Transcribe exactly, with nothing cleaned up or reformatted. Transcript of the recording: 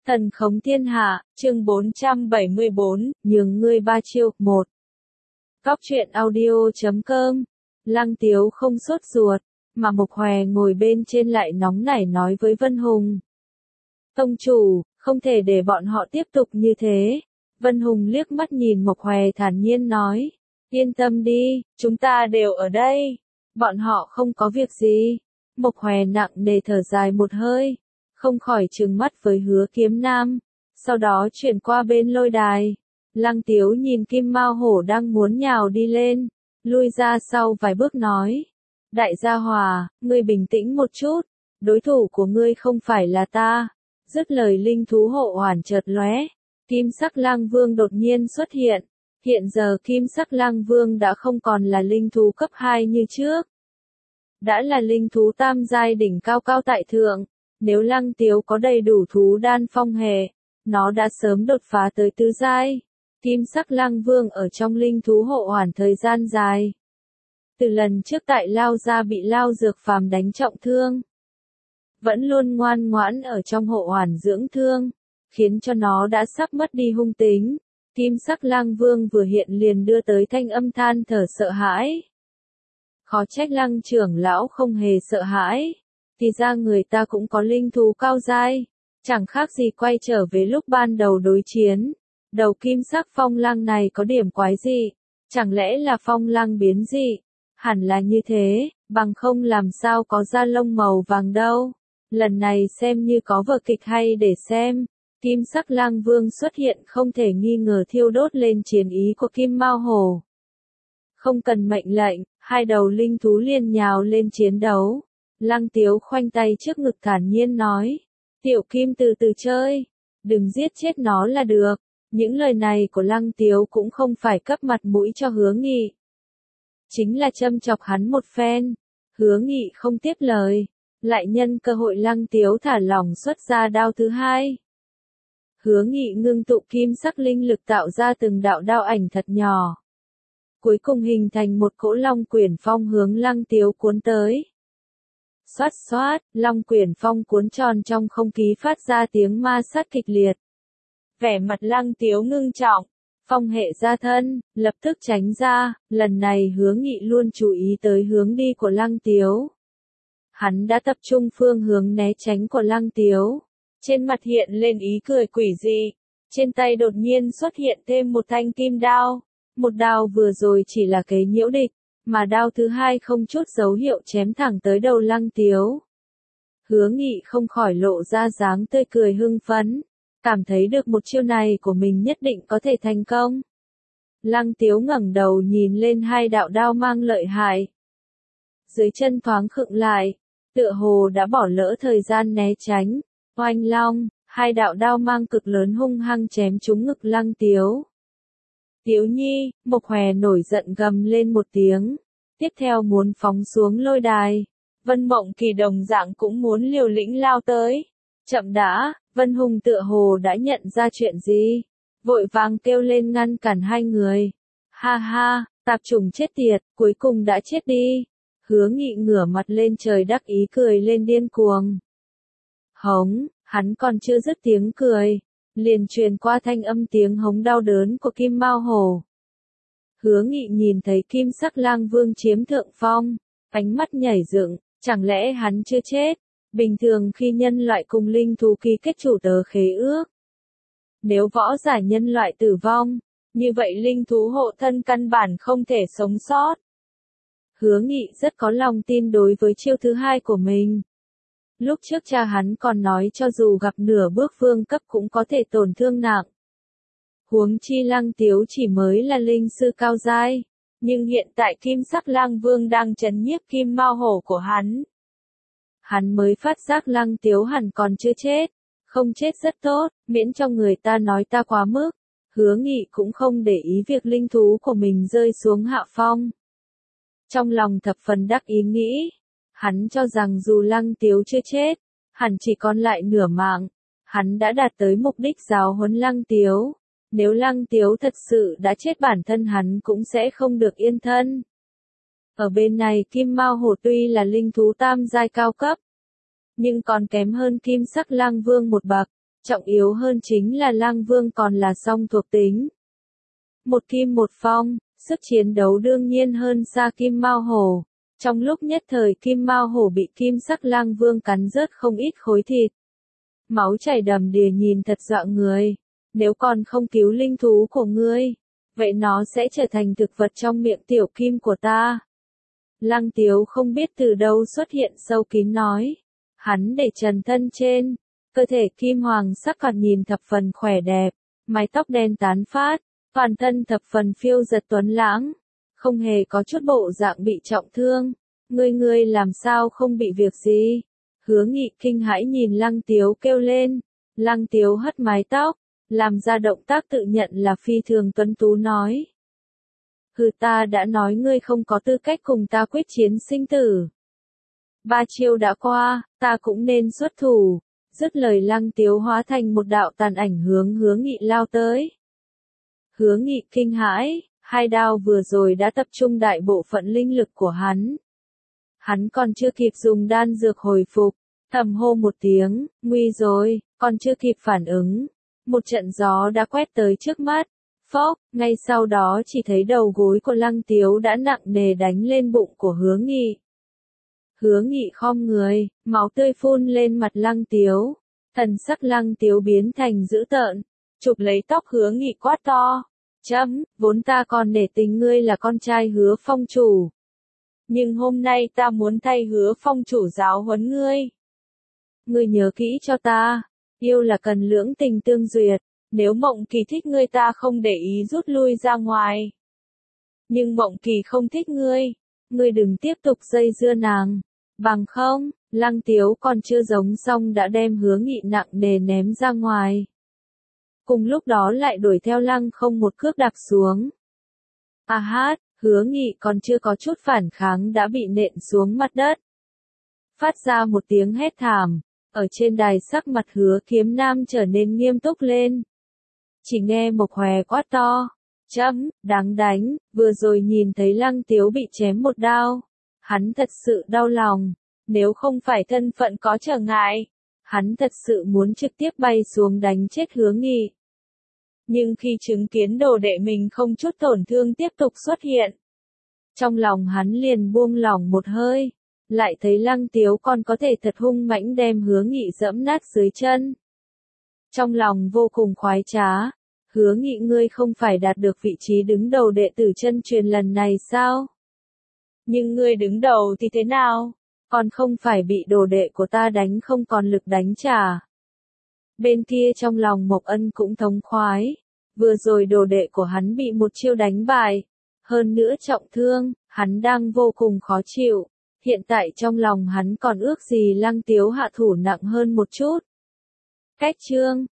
Thần khống thiên hạ, chương bốn trăm bảy mươi bốn, nhường ngươi ba chiêu, một. Góc truyện audio chấm com. Lăng Tiếu không sốt ruột, mà Mộc Hòe ngồi bên trên lại nóng nảy nói với Vân Hùng. Tông chủ, không thể để bọn họ tiếp tục như thế. Vân Hùng liếc mắt nhìn Mộc Hòe thản nhiên nói. Yên tâm đi, chúng ta đều ở đây. Bọn họ không có việc gì. Mộc Hòe nặng nề thở dài một hơi, không khỏi trừng mắt với Hứa Kiếm Nam, sau đó chuyển qua bên lôi đài. Lăng Tiếu nhìn Kim Mao Hổ đang muốn nhào đi lên, lui ra sau vài bước nói. Đại gia Hòa, ngươi bình tĩnh một chút, đối thủ của ngươi không phải là ta. Dứt lời linh thú hộ hoàn chợt lóe, Kim Sắc Lang Vương đột nhiên xuất hiện. Hiện giờ Kim Sắc Lang Vương đã không còn là linh thú cấp hai như trước, đã là linh thú tam giai đỉnh cao cao tại thượng. Nếu Lăng Tiếu có đầy đủ thú đan phong hệ, nó đã sớm đột phá tới tứ giai. Kim Sắc Lang Vương ở trong linh thú hộ hoàn thời gian dài. Từ lần trước tại Lao Gia bị Lao Dược Phàm đánh trọng thương, vẫn luôn ngoan ngoãn ở trong hộ hoàn dưỡng thương, khiến cho nó đã sắp mất đi hung tính. Kim Sắc Lang Vương vừa hiện liền đưa tới thanh âm than thở sợ hãi. Khó trách Lăng trưởng lão không hề sợ hãi. Thì ra người ta cũng có linh thú cao giai, chẳng khác gì quay trở về lúc ban đầu đối chiến. Đầu kim sắc phong lang này có điểm quái gì? Chẳng lẽ là phong lang biến dị? Hẳn là như thế, bằng không làm sao có da lông màu vàng đâu. Lần này xem như có vở kịch hay để xem. Kim Sắc Lang Vương xuất hiện không thể nghi ngờ thiêu đốt lên chiến ý của Kim Mao Hổ. Không cần mệnh lệnh, hai đầu linh thú liền nhào lên chiến đấu. Lăng Tiếu khoanh tay trước ngực thản nhiên nói. Tiểu Kim từ từ chơi, đừng giết chết nó là được. Những lời này của Lăng Tiếu cũng không phải cấp mặt mũi cho Hứa Nghị, chính là châm chọc hắn một phen. Hứa Nghị không tiếp lời, lại nhân cơ hội Lăng Tiếu thả lỏng xuất ra đao thứ hai. Hứa Nghị ngưng tụ kim sắc linh lực tạo ra từng đạo đao ảnh thật nhỏ, cuối cùng hình thành một cỗ long quyển phong hướng Lăng Tiếu cuốn tới. Xoát xoát, long quyển phong cuốn tròn trong không khí phát ra tiếng ma sát kịch liệt. Vẻ mặt Lăng Tiếu ngưng trọng, phong hệ ra thân, lập tức tránh ra. Lần này Hứa Nghị luôn chú ý tới hướng đi của Lăng Tiếu. Hắn đã tập trung phương hướng né tránh của Lăng Tiếu. Trên mặt hiện lên ý cười quỷ dị, trên tay đột nhiên xuất hiện thêm một thanh kim đao. Một đao vừa rồi chỉ là kế nhiễu địch, mà đao thứ hai không chút dấu hiệu chém thẳng tới đầu Lăng Tiếu. Hứa Nghị không khỏi lộ ra dáng tươi cười hưng phấn, cảm thấy được một chiêu này của mình nhất định có thể thành công. Lăng Tiếu ngẩng đầu nhìn lên hai đạo đao mang lợi hại. Dưới chân thoáng khựng lại, tựa hồ đã bỏ lỡ thời gian né tránh. Oanh long, hai đạo đao mang cực lớn hung hăng chém trúng ngực Lăng Tiếu. Tiếu Nhi, Mộc Hòe nổi giận gầm lên một tiếng, tiếp theo muốn phóng xuống lôi đài. Vân Mộng Kỳ đồng dạng cũng muốn liều lĩnh lao tới. Chậm đã, Vân Hùng tựa hồ đã nhận ra chuyện gì, vội vàng kêu lên ngăn cản hai người. Ha ha, tạp chủng chết tiệt, cuối cùng đã chết đi. Hứa Nghị ngửa mặt lên trời đắc ý cười lên điên cuồng. Hống, hắn còn chưa dứt tiếng cười, liền truyền qua thanh âm tiếng hống đau đớn của Kim Mao Hổ. Hứa Nghị nhìn thấy Kim Sắc Lang Vương chiếm thượng phong, ánh mắt nhảy dựng, chẳng lẽ hắn chưa chết? Bình thường khi nhân loại cùng linh thú ký kết chủ tờ khế ước, nếu võ giả nhân loại tử vong, như vậy linh thú hộ thân căn bản không thể sống sót. Hứa Nghị rất có lòng tin đối với chiêu thứ hai của mình. Lúc trước cha hắn còn nói cho dù gặp nửa bước vương cấp cũng có thể tổn thương nặng. Huống chi Lăng Tiếu chỉ mới là linh sư cao giai, nhưng hiện tại Kim Sắc Lang Vương đang trấn nhiếp Kim Mao Hổ của hắn. Hắn mới phát giác Lăng Tiếu hẳn còn chưa chết, không chết rất tốt, miễn cho người ta nói ta quá mức. Hứa Nghị cũng không để ý việc linh thú của mình rơi xuống hạ phong. Trong lòng thập phần đắc ý nghĩ, hắn cho rằng dù Lăng Tiếu chưa chết, hẳn chỉ còn lại nửa mạng, hắn đã đạt tới mục đích giáo huấn Lăng Tiếu. Nếu Lăng Tiếu thật sự đã chết bản thân hắn cũng sẽ không được yên thân. Ở bên này Kim Mao Hổ tuy là linh thú tam giai cao cấp, nhưng còn kém hơn Kim Sắc Lang Vương một bậc, Trọng yếu hơn chính là Lăng Vương còn là song thuộc tính. Một kim một phong, sức chiến đấu đương nhiên hơn xa Kim Mao Hổ. Trong lúc nhất thời Kim Mao Hổ bị kim sắc Lăng Vương cắn rớt không ít khối thịt. Máu chảy đầm đìa nhìn thật dọa người. Nếu còn không cứu linh thú của ngươi, vậy nó sẽ trở thành thực vật trong miệng tiểu kim của ta. Lăng Tiếu không biết từ đâu xuất hiện sâu kín nói. Hắn để trần thân trên, cơ thể kim hoàng sắc còn nhìn thập phần khỏe đẹp, mái tóc đen tán phát, toàn thân thập phần phiêu giật tuấn lãng, không hề có chút bộ dạng bị trọng thương. Ngươi ngươi làm sao không bị việc gì? Hứa Nghị kinh hãi nhìn Lăng Tiếu kêu lên. Lăng Tiếu hất mái tóc, làm ra động tác tự nhận là phi thường tuấn tú nói. Hừ, ta đã nói ngươi không có tư cách cùng ta quyết chiến sinh tử. Ba chiêu đã qua, ta cũng nên xuất thủ. Dứt lời Lăng Tiếu hóa thành một đạo tàn ảnh hướng Hứa Nghị lao tới. Hứa Nghị kinh hãi, hai đao vừa rồi đã tập trung đại bộ phận linh lực của hắn. Hắn còn chưa kịp dùng đan dược hồi phục, thầm hô một tiếng, nguy rồi, còn chưa kịp phản ứng. Một trận gió đã quét tới trước mắt, phốc, ngay sau đó chỉ thấy đầu gối của Lăng Tiếu đã nặng nề đánh lên bụng của Hứa Nghị. Hứa Nghị khom người, máu tươi phun lên mặt Lăng Tiếu, thần sắc Lăng Tiếu biến thành dữ tợn, chụp lấy tóc Hứa Nghị quát to. Chấm, vốn ta còn nể tình ngươi là con trai Hứa Phong chủ. Nhưng hôm nay ta muốn thay Hứa Phong chủ giáo huấn ngươi. Ngươi nhớ kỹ cho ta, yêu là cần lưỡng tình tương duyệt, nếu Mộng Kỳ thích ngươi ta không để ý rút lui ra ngoài. Nhưng Mộng Kỳ không thích ngươi, ngươi đừng tiếp tục dây dưa nàng, bằng không, Lăng Tiếu còn chưa giống xong đã đem Hứa Nghị nặng nề ném ra ngoài. Cùng lúc đó lại đuổi theo Lăng Không một cước đạp xuống. À hát, Hứa Nghị còn chưa có chút phản kháng đã bị nện xuống mặt đất. Phát ra một tiếng hét thảm, ở trên đài sắc mặt Hứa Kiếm Nam trở nên nghiêm túc lên. Chỉ nghe Mộc Hòe quát to, chấm, đáng đánh, vừa rồi nhìn thấy Lăng Tiếu bị chém một đao. Hắn thật sự đau lòng, nếu không phải thân phận có trở ngại, hắn thật sự muốn trực tiếp bay xuống đánh chết Hứa Nghị. Nhưng khi chứng kiến đồ đệ mình không chút tổn thương tiếp tục xuất hiện, trong lòng hắn liền buông lỏng một hơi, lại thấy Lăng Tiếu còn có thể thật hung mãnh đem Hứa Nghị dẫm nát dưới chân. Trong lòng vô cùng khoái trá, Hứa Nghị ngươi không phải đạt được vị trí đứng đầu đệ tử chân truyền lần này sao? Nhưng ngươi đứng đầu thì thế nào? Còn không phải bị đồ đệ của ta đánh không còn lực đánh trả. Bên kia trong lòng Mộc Ân cũng thống khoái, vừa rồi đồ đệ của hắn bị một chiêu đánh bại, hơn nữa trọng thương, hắn đang vô cùng khó chịu, hiện tại trong lòng hắn còn ước gì Lăng Tiếu hạ thủ nặng hơn một chút. Cách chương